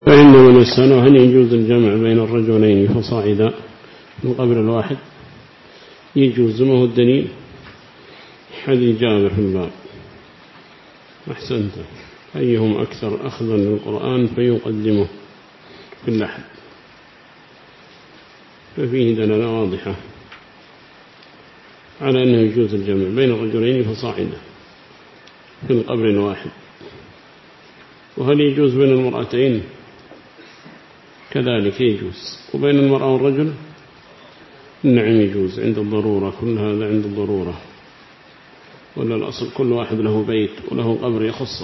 فإن من يسأله هل يجوز الجمع بين الرجلين فصاعدا من قبر الواحد؟ يجوز. ما هو الدليل؟ حديث جابر في الباب. أحسنت. أيهم أكثر أخذا للقرآن فيقدمه في اللحد، ففيه دلالة واضحة على أنه يجوز الجمع بين الرجلين فصاعدا في القبر الواحد. وهل يجوز بين المرأتين؟ كذلك يجوز. وبين المرأة والرجل؟ نعم يجوز عند الضرورة. كل هذا عند الضرورة، ولا الأصل كل واحد له بيت وله قبر يخصه.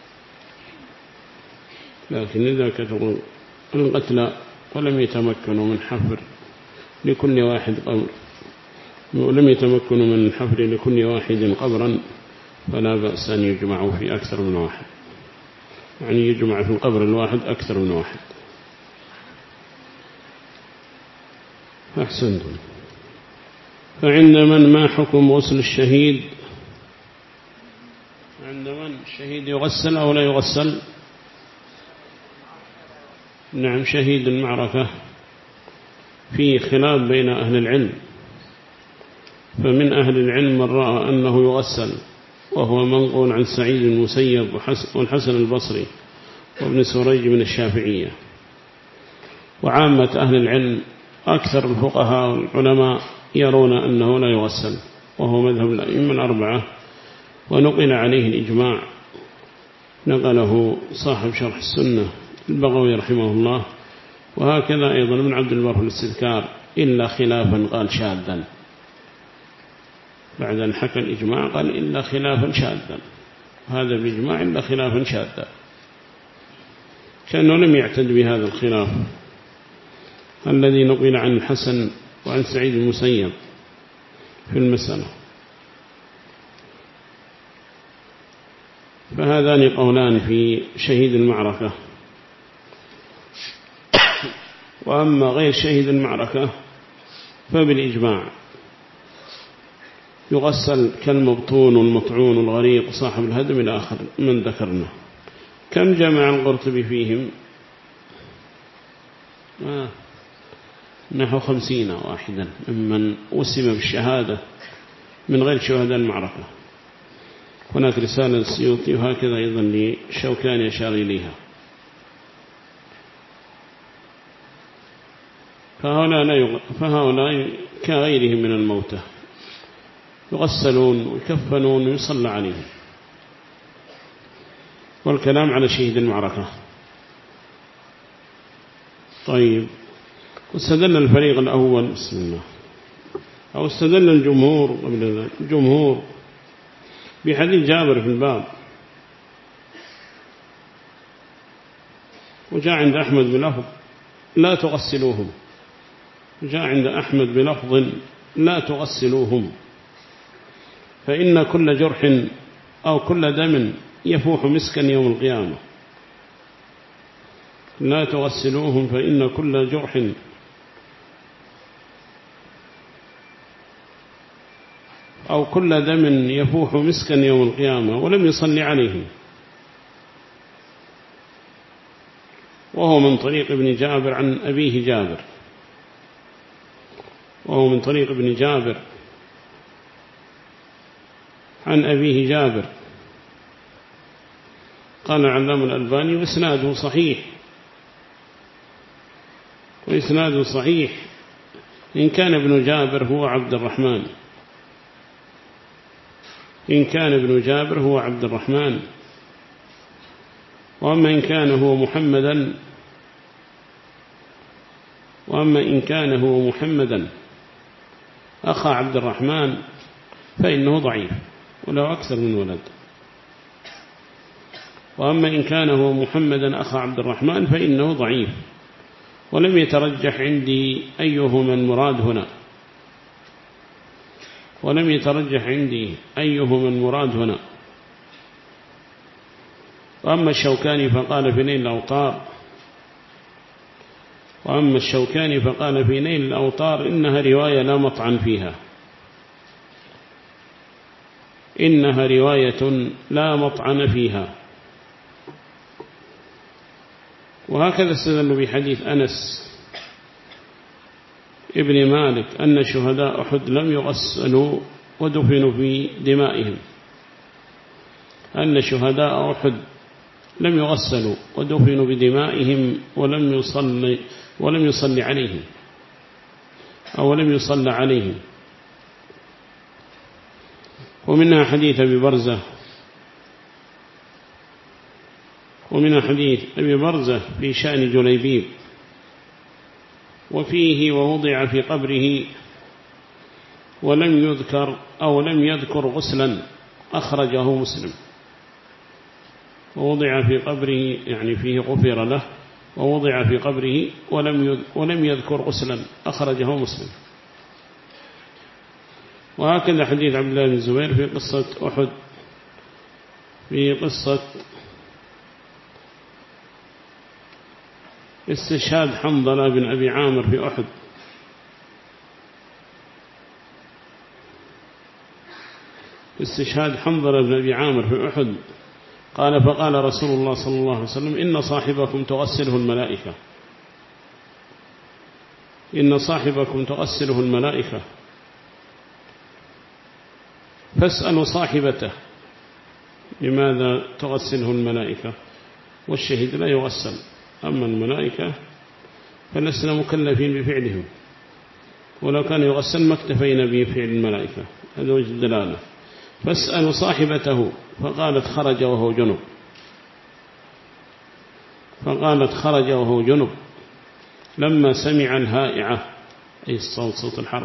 لكن إذا كثروا القتلى ولم يتمكنوا من حفر لكل واحد قبر، ولم يتمكنوا من الحفر لكل واحد قبرا، فلا بأس أن يجمعوا في أكثر من واحد، يعني يجمع في القبر الواحد أكثر من واحد. أحسنتم. فعند من ما حكم غسل الشهيد؟ عند من الشهيد يغسل أو لا يغسل؟ نعم، شهيد المعركة في خلاف بين أهل العلم، فمن أهل العلم من رأى أنه يغسل، وهو منقول عن سعيد المسيب والحسن البصري وابن سريج من الشافعية. وعامة أهل العلم أكثر الفقهاء والعلماء يرون أنه لا يغسل، وهو مذهب الأئمة الأربعة، ونقل عليه الإجماع، نقله صاحب شرح السنة البغوي رحمه الله، وهكذا أيضا من عبد البر في الاستذكار، إلا خلافا قال شاذا، بعد أن حكى الإجماع قال إلا خلافا شاذا، هذا بإجماع إلا خلافا شاذا، كأنه لم يعتد بهذا الخلاف الذي نقل عن الحسن وعن سعيد المسيب في المسألة. فهذان قولان في شهيد المعركة. وأما غير شهيد المعركة فبالإجماع يغسل كالمبطون والمطعون والغريق صاحب الهدم إلى آخر من ذكرنا. كم جمع القرطبي فيهم؟ نحو 50 واحدا ممن وسم بالشهادة من غير شهداء المعركة. هناك رسالة السيوطي، وهكذا أيضا لشوكاني أشار إليها. فهؤلاء كغيرهم من الموتى يغسلون ويكفنون ويصلى عليهم. والكلام على شهيد المعركة. طيب، واستدل الفريق الأول بسم الله، أو استدل الجمهور بحديث جابر في الباب، وجاء عند أحمد بلفظ لا تغسلوهم، وجاء عند أحمد بلفظ لا تغسلوهم، فإن كل جرح أو كل دم يفوح مسكا يوم القيامة. لا تغسلوهم فإن كل جرح أو كل دم يفوح مسكا يوم القيامة، ولم يصلي عليه. وهو من طريق ابن جابر عن أبيه جابر، وهو من طريق ابن جابر عن أبيه جابر. قال العلامة الألباني وإسناده صحيح، وإسناده صحيح إن كان ابن جابر هو عبد الرحمن، إن كان ابن جابر هو عبد الرحمن. وأما إن كان هو محمدا، وأما إن كان هو محمدا أخا عبد الرحمن فإنه ضعيف وله أكثر من ولد. وأما إن كان هو محمدا أخا عبد الرحمن فإنه ضعيف، ولم يترجح عندي أيهما المراد هنا، ولم يترجح عندي أيهما المراد هنا. وأما الشوكاني فقال في نيل الأوطار، وأما الشوكاني فقال في نيل الأوطار إنها رواية لا مطعن فيها، إنها رواية لا مطعن فيها. وهكذا استدلوا بحديث أنس ابن مالك أن شهداء أحد لم يغسلوا ودفنوا في دمائهم، أن شهداء أحد لم يغسلوا ودفنوا بدمائهم ولم يصلي عليهم أو لم يصلى عليهم. ومنها حديث أبي برزة في شأن جليبيب، وفيه ووضع في قبره لم يذكر غسلا، أخرجه مسلم. ووضع في قبره يعني فيه غفر له، ووضع في قبره ولم يذكر غسلا، أخرجه مسلم. وهكذا حديث عبد الله بن الزبير في قصة أحد، في قصة استشهاد حنظلة بن أبي عامر في أحد، استشهاد حنظلة بن أبي عامر في أحد فقال رسول الله صلى الله عليه وسلم: إن صاحبكم تغسله الملائكة، إن صاحبكم تغسله الملائكة، فاسألوا صاحبته لماذا تغسله الملائكة. والشهيد لا يغسل، أما الملائكة فلسنا مكلفين بفعلهم، ولو كان يغسل ما اكتفينا بفعل الملائكة. هذا وجه الدلالة. فاسألوا صاحبته، فقالت خرج وهو جنب، لما سمع الهائعة، أي صوت الحرب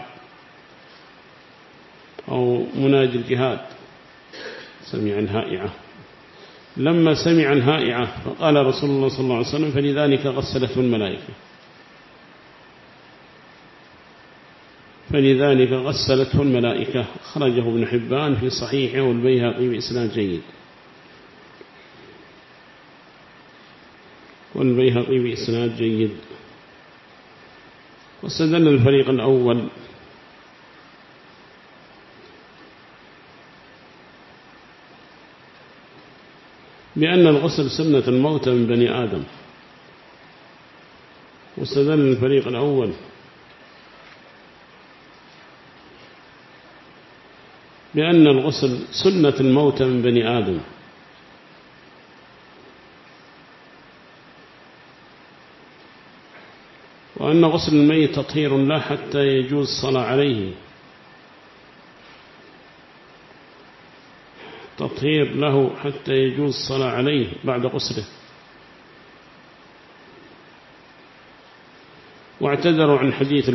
أو مناجي الجهاد، لما سمع الهائعة فقال رسول الله صلى الله عليه وسلم: فلذلك غسلته الملائكة. خرجه ابن حبان في صحيحه والبيهقي بإسناد جيد. واستدل الفريق الأول بأن الغسل سنة الموتى من بني آدم. واستدل الفريق الأول بأن الغسل سنة الموتى من بني آدم، وأن غسل الميت تطهير له حتى يجوز الصلاة عليه، تطهير له حتى يجوز الصلاة عليه بعد غسله. واعتذروا عن حديث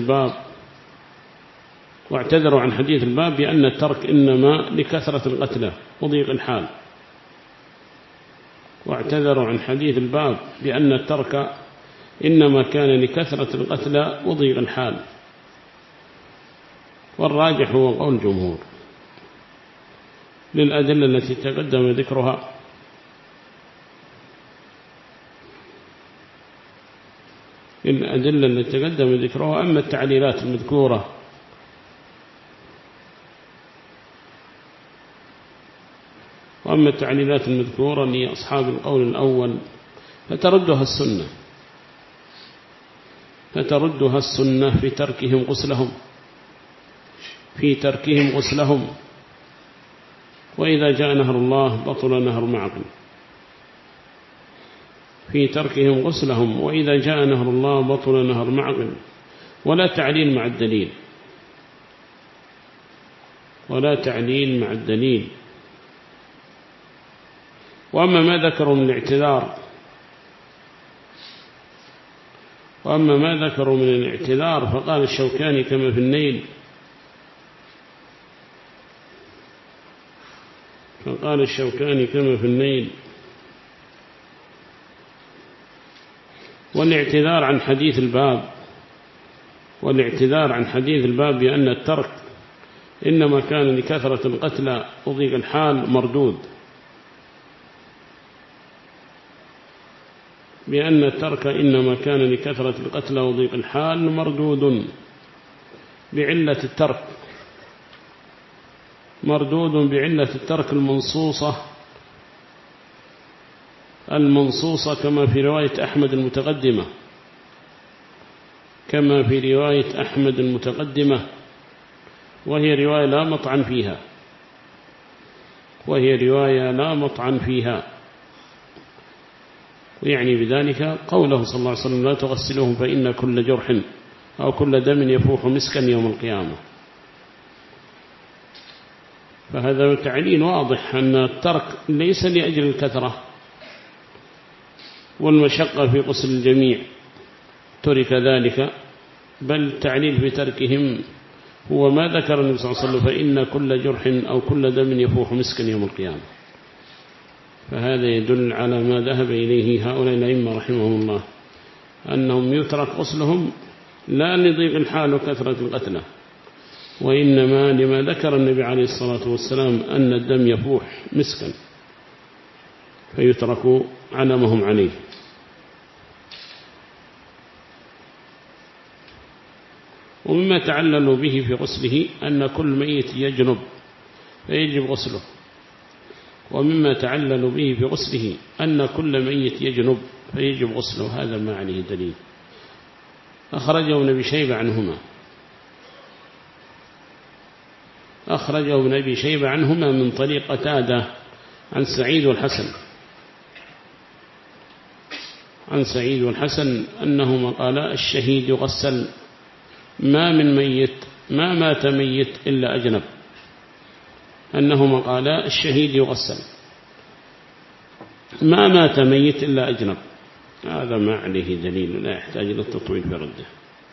الباب بأن الترك إنما لكثرة القتلى وضيق الحال. واعتذروا عن حديث الباب بأن الترك إنما كان لكثرة القتلى وضيق الحال. والراجح هو قول الجمهور للأدلة التي تقدم ذكرها. أما التعليلات المذكورة لأصحاب القول الأول فتردها السنة في تركهم غسلهم، وإذا جاء نهر الله بطل نهر معقل. في تركهم غسلهم وإذا جاء نهر الله بطل نهر معقل. ولا تعليل مع الدليل. وأما ما ذكروا من الاعتذار فقال الشوكاني كما في النيل، والاعتذار عن حديث الباب بأن الترك إنما كان لكثرة القتلى وضيق الحال مردود، بعلة الترك المنصوصة المنصوصة كما في رواية أحمد المتقدمة، كما في رواية أحمد المتقدمة، وهي رواية لا مطعن فيها، وهي رواية لا مطعن فيها. ويعني بذلك قوله صلى الله عليه وسلم لا تغسلوهم فإن كل جرح أو كل دم يفوح مسكا يوم القيامة. فهذا تعليل واضح أن الترك ليس لأجل الكثرة والمشقة في غسل الجميع ترك ذلك، بل تعليل في تركهم هو ما ذكر النبي صلى الله عليه وسلم فإن كل جرح أو كل دم يفوح مسكا يوم القيامة. فهذا يدل على ما ذهب إليه هؤلاء الأئمة رحمهم الله، أنهم يترك غسلهم لا لضيق الحال وكثرة القتلى، وإنما لما ذكر النبي عليه الصلاة والسلام أن الدم يفوح مسكا فيترك على ما هم عليه. ومما تعللوا به في غسله أن كل ميت يجنب فيجب غسله، ومما تعللوا به في غسله أن كل ميت يجنب فيجب غسله، هذا ما عليه دليل. أخرجه ابن أبي شيبة عنهما، أخرجه ابن أبي شيبة عنهما من طريق قتادة عن سعيد والحسن، عن سعيد والحسن أنهما قالا الشهيد يغسل ما من ميت ما مات ميت إلا أجنب، أنهما قالا الشهيد يغسل ما مات ميت إلا أجنب، هذا ما عليه دليل لا يحتاج إلى التطويل في رده.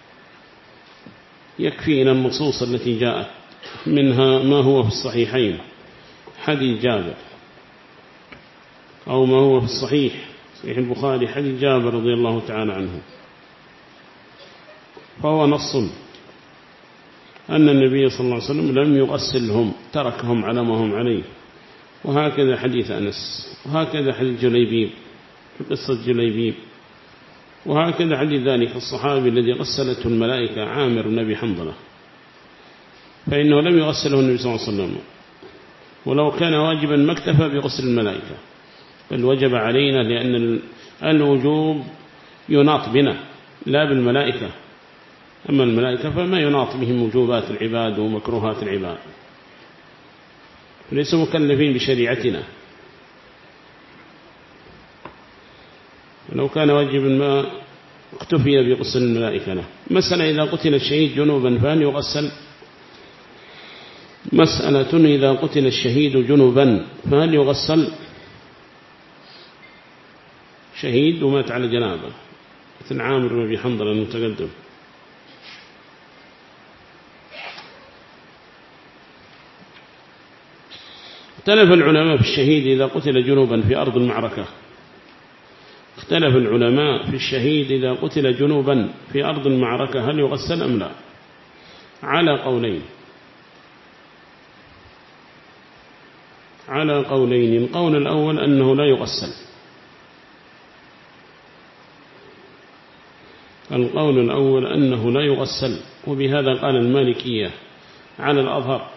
يكفينا النصوص التي جاءت منها ما هو في الصحيحين حديث جابر، أو ما هو في الصحيح صحيح البخاري حديث جابر رضي الله تعالى عنه، فهو نص أن النبي صلى الله عليه وسلم لم يغسلهم تركهم على ما هم عليه. وهكذا حديث أنس، وهكذا حديث جليبيب في قصة جليبيب، وهكذا حديث ذلك الصحابي الذي غسلته الملائكة عامر بن أبي حنظلة، فإنه لم يغسله النبي صلى الله عليه وسلم، ولو كان واجبا ما اكتفى بغسل الملائكة، بل وجب علينا، لأن الوجوب يناط بنا لا بالملائكة، أما الملائكة فما يناط بهم وجوبات العباد ومكروهات العباد، ليسوا مكلفين بشريعتنا. لو كان واجبا ما اكتفي بغسل الملائكة له. مسألة إذا قتل الشهيد جنوبا فهل يغسل؟ مسألة إذا قتل الشهيد جنوبا فهل يغسل؟ شهيد ومات على جنابه مثل عامر بن أبي حنظلة المتقدم. اختلف العلماء في الشهيد إذا قتل جنوبا في أرض المعركة، اختلف العلماء في الشهيد إذا قتل جنوبا في أرض المعركة هل يغسل أم لا، على قولين، على قولين. القول الأول أنه لا يغسل، القول الأول أنه لا يغسل، وبهذا قال المالكية على الأظهر،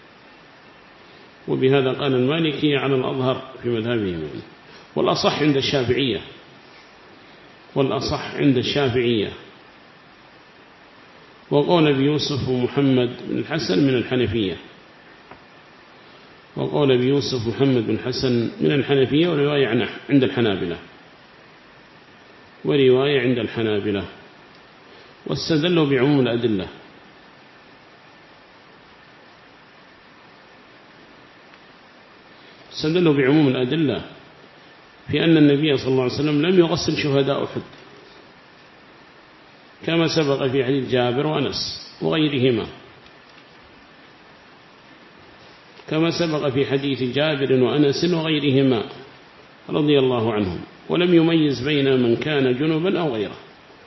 وبهذا قال المالكية على الأظهر في مذهبهم، والأصح عند الشافعية، والأصح عند الشافعية. وقول أبي يوسف ومحمد بن الحسن من الحنفية، وقول أبي يوسف محمد بن الحسن من الحنفية، ورواية عند الحنابلة، ورواية عند الحنابلة. واستدلوا بعموم الأدلة، استدلوا بعموم الأدلة في أن النبي صلى الله عليه وسلم لم يغسل شهداء أحد، كما سبق في حديث جابر وأنس وغيرهما، كما سبق في حديث جابر وأنس وغيرهما رضي الله عنهم، ولم يميز بين من كان جنوبا أو غيره،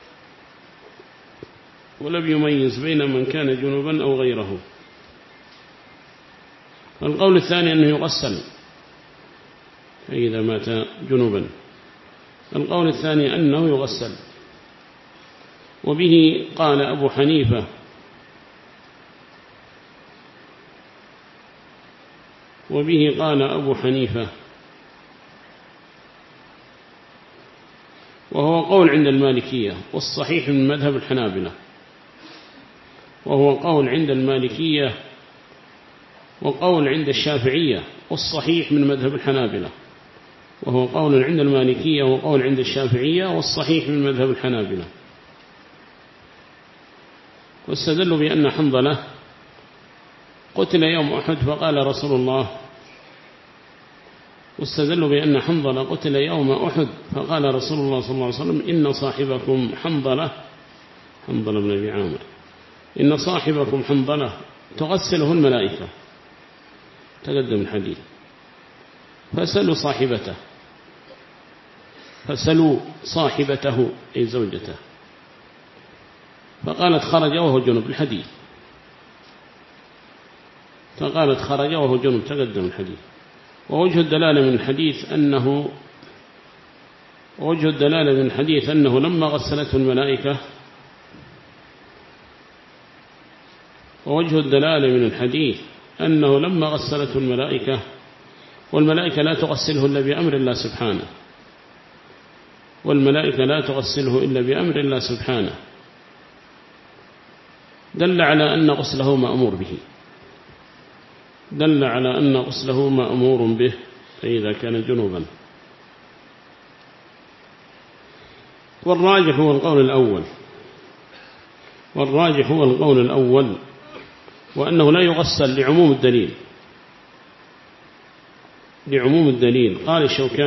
ولم يميز بين من كان جنوبا أو غيره. القول الثاني أنه يغسل إذا مات جنوبا، القول الثاني أنه يغسل، وبه قال أبو حنيفة، وبه قال أبو حنيفة وهو قول عند المالكية والصحيح من مذهب الحنابلة، وهو قول عند المالكية وقول عند الشافعية والصحيح من مذهب الحنابلة، وهو قول عند المالكية وقول عند الشافعية والصحيح من مذهب الحنابلة. واستدلوا بأن حنظلة قتل يوم أحد فقال رسول الله، واستدلوا بأن حنظلة قتل يوم أحد فقال رسول الله صلى الله عليه وسلم إن صاحبكم حنظلة بن أبي عامر، إن صاحبكم حنظلة تغسله الملائكة، تقدم الحديث، فسلوا صاحبته أي زوجته، فقالت خرج وهو جنب، الحديث، فقالت خرج وهو جنب، تقدم الحديث. ووجه الدلالة من الحديث أنه لما غسلته الملائكة، ووجه الدلالة من الحديث أنه لما غسلته الملائكة، والملائكة لا تغسله إلا بأمر الله سبحانه، والملائكة لا تغسله إلا بأمر الله سبحانه، دل على أن غسله مأمور به فإذا كان جنوبا. والراجح هو القول الأول، وأنه لا يغسل لعموم الدليل. قال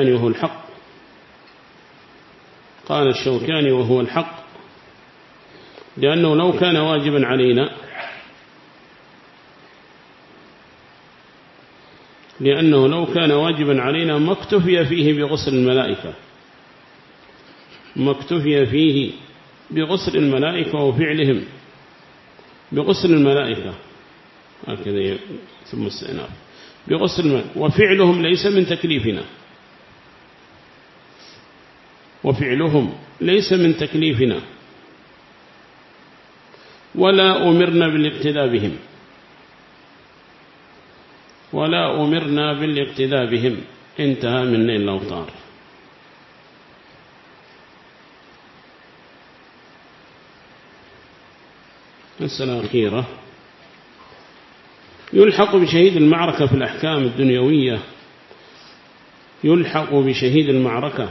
الشوكاني وهو الحق، لأنه لو كان واجبا علينا ما اكتفي فيه بغسل الملائكة وفعلهم بغسل الملائكة، هكذا ثم استئناف بغسل وفعلهم ليس من تكليفنا، ولا أمرنا بالاقتداء بهم. انتهى من نيل الأوطار. مسألة أخيرة، يلحق بشهيد المعركة في الأحكام الدنيوية، يلحق بشهيد المعركة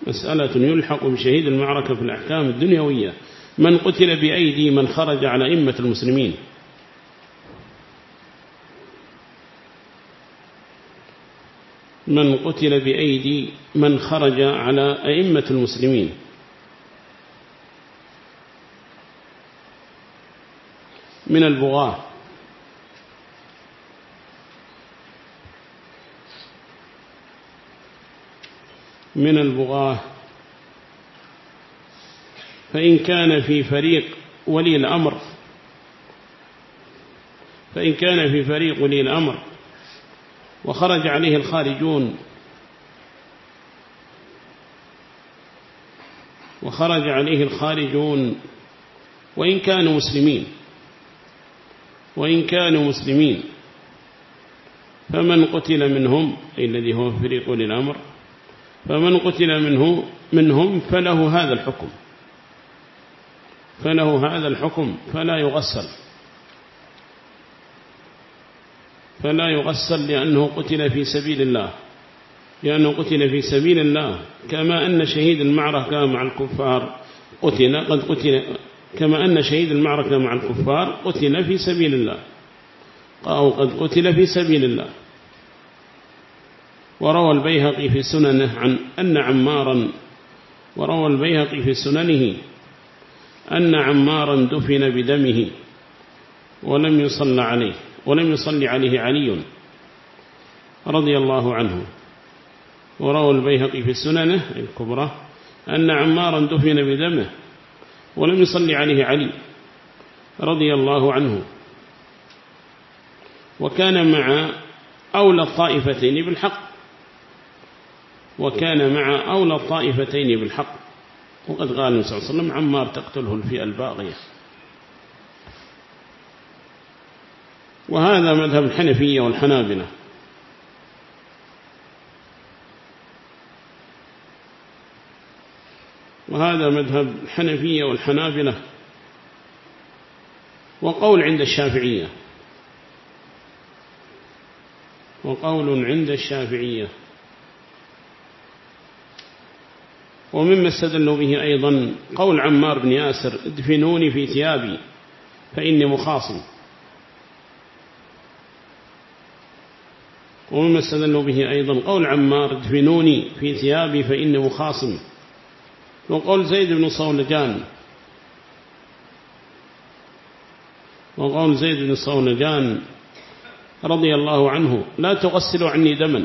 في الأحكام الدنيوية من قتل بأيدي من خرج على أئمة المسلمين، من خرج على أئمة المسلمين من البغاة، فإن كان في فريق ولي الأمر وخرج عليه الخارجون وإن كانوا مسلمين فمن قتل منهم، أي الذي هو فريق ولي الأمر، فمن قتل منهم فله هذا الحكم فلا يغسل لأنه قتل في سبيل الله، كما أن شهيد المعركة مع الكفار قتل في سبيل الله، أو قد قتل في سبيل الله. وروى البيهقي في سننه أن عمارا دفن بدمه ولم يصلي عليه علي رضي الله عنه. وروى البيهقي في سننه الكبرى أن عمارا دفن بدمه ولم يصلي عليه علي رضي الله عنه، وكان مع أولى الطائفتين بالحق، وقد قال النبي صلى الله عليه وسلم عمار تقتله الفئة الباغية. وهذا مذهب الحنفية والحنابلة. وهذا مذهب الحنفية والحنابلة، وقول عند الشافعية، وقول عند الشافعية. ومما استدلوا به أيضا قول عمار بن ياسر: ادفنوني في ثيابي فإني مخاصم. ومما استدلوا به أيضا قول عمار: ادفنوني في ثيابي فإني مخاصم. وقول زيد بن صولجان، وقول زيد بن صولجان رضي الله عنه: لا تغسلوا عني دما،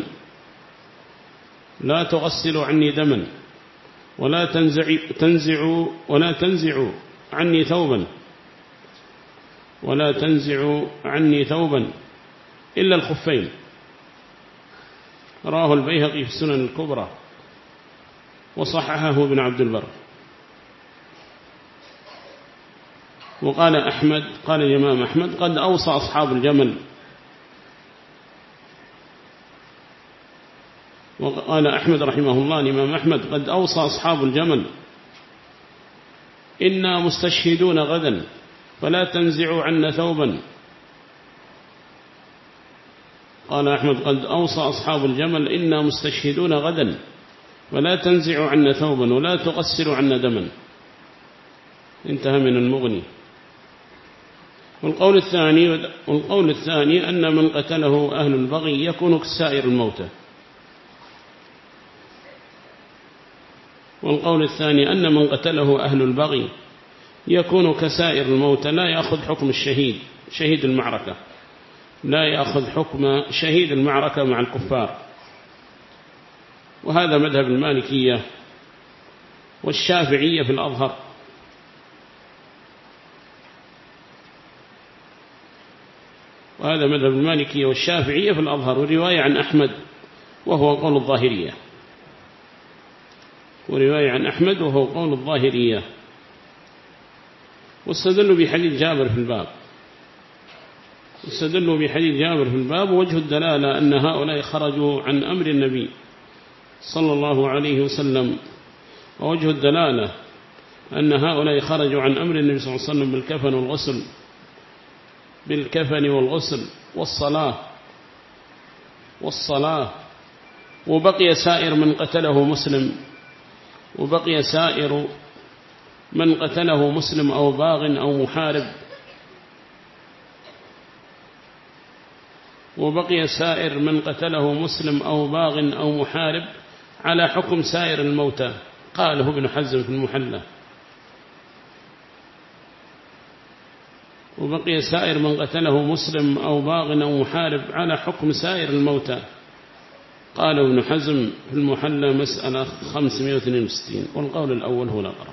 لا تغسلوا عني دما، ولا تنزعوا عني ثوبا، ولا تنزعوا عني ثوبا إلا الخفين. راه البيهقي في السنن الكبرى وصححه ابن عبد البر. وقال أحمد، قال الإمام أحمد: قد أوصى أصحاب الجمل. وقال أحمد رحمه الله الإمام أحمد: قد أوصى أصحاب الجمل إنا مستشهدون غدا فلا تنزعوا عنا ثوبا. قال أحمد: قد أوصى أصحاب الجمل إنا مستشهدون غدا ولا تنزعوا عنا ثوبا ولا تغسلوا عنا دما. انتهى من المغني. والقول الثاني أن من قتله أهل البغي يكون كسائر الموتى. والقول الثاني أن من قتله أهل البغي يكون كسائر الموتى، لا يأخذ حكم الشهيد، شهيد المعركة، لا يأخذ حكم شهيد المعركة مع الكفار. وهذا مذهب المالكية والشافعية في الأظهر. وهذا مذهب المالكية والشافعية في الأظهر. ورواية عن أحمد وهو قول الظاهرية، ورواية عن أحمد وهو قول الظاهرية. واستدلوا بحديث جابر في الباب، استدلوا بحديث جابر في الباب. وجه الدلالة أن هؤلاء خرجوا عن أمر النبي صلى الله عليه وسلم، ووجه الدلالة أن هؤلاء خرجوا عن أمر النبي صلى الله عليه وسلم بالكفن والغسل والصلاة. وبقي سائر من قتله مسلم، وبقي سائر من قتله مسلم أو باغ أو محارب، وبقي سائر من قتله مسلم أو باغ أو محارب على حكم سائر الموتى، قاله ابن حزم في المحلى. وبقي سائر من قتله مسلم أو باغ أو محارب على حكم سائر الموتى، قال ابن حزم في المحلى مسألة 562. والقول الأول هو الأقرب،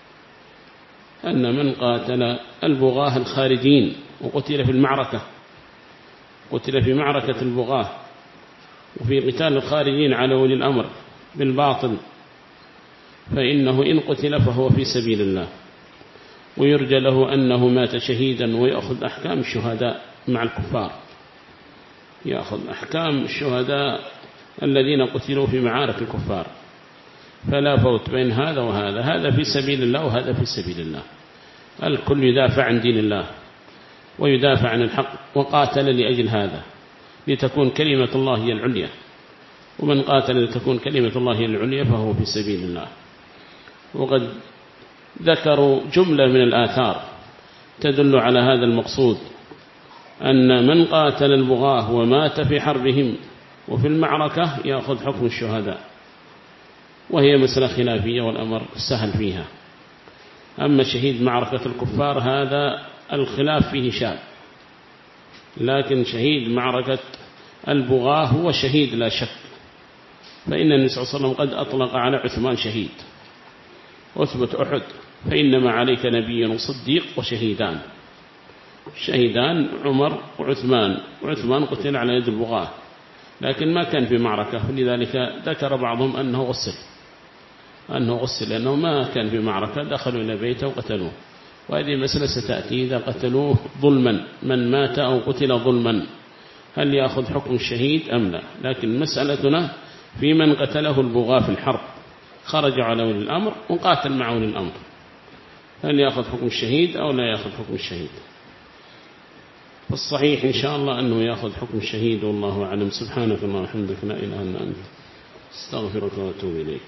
أن من قاتل البغاة الخارجين وقتل في المعركة، قتل في معركة البغاة وفي قتال الخارجين على ولي الأمر بالباطل، فإنه إن قتل فهو في سبيل الله، ويرجى له أنه مات شهيدا ويأخذ أحكام الشهداء مع الكفار، يأخذ أحكام الشهداء الذين قتلوا في معارك الكفار. فلا فوت بين هذا وهذا، هذا في سبيل الله وهذا في سبيل الله. الكل يدافع عن دين الله ويدافع عن الحق، وقاتل لأجل هذا لتكون كلمة الله هي العليا. ومن قاتل لتكون كلمة الله هي العليا فهو في سبيل الله. وقد ذكروا جملة من الآثار تدل على هذا المقصود، أن من قاتل البغاة ومات في حربهم وفي المعركة يأخذ حكم الشهداء، وهي مسألة خلافية والأمر سهل فيها. أما شهيد معركة الكفار هذا الخلاف فيه شاذ، لكن شهيد معركة البغاة هو شهيد لا شك. فإن النبي صلى الله عليه وسلم قد أطلق على عثمان شهيد، أثبت أحد فإنما عليك نبي وصديق وشهيدان، شهيدان عمر وعثمان، وعثمان قتل على يد البغاة لكن ما كان في معركة، لذلك ذكر بعضهم أنه غسل لأنه ما كان في معركة، دخلوا إلى بيته وقتلوه. وهذه مسألة ستأتي إذا قتلوه ظلما، من مات أو قتل ظلما هل يأخذ حكم الشهيد أم لا؟ لكن مسألتنا في من قتله البغاة في الحرب خرج على ولي الأمر وقاتل مع ولي الأمر، هل يأخذ حكم الشهيد أو لا يأخذ حكم الشهيد؟ والصحيح إن شاء الله أنه يأخذ حكم الشهيد، والله أعلم. سبحانك اللهم وبحمدك لا إله إلا أنت، استغفرك وأتوب إليك.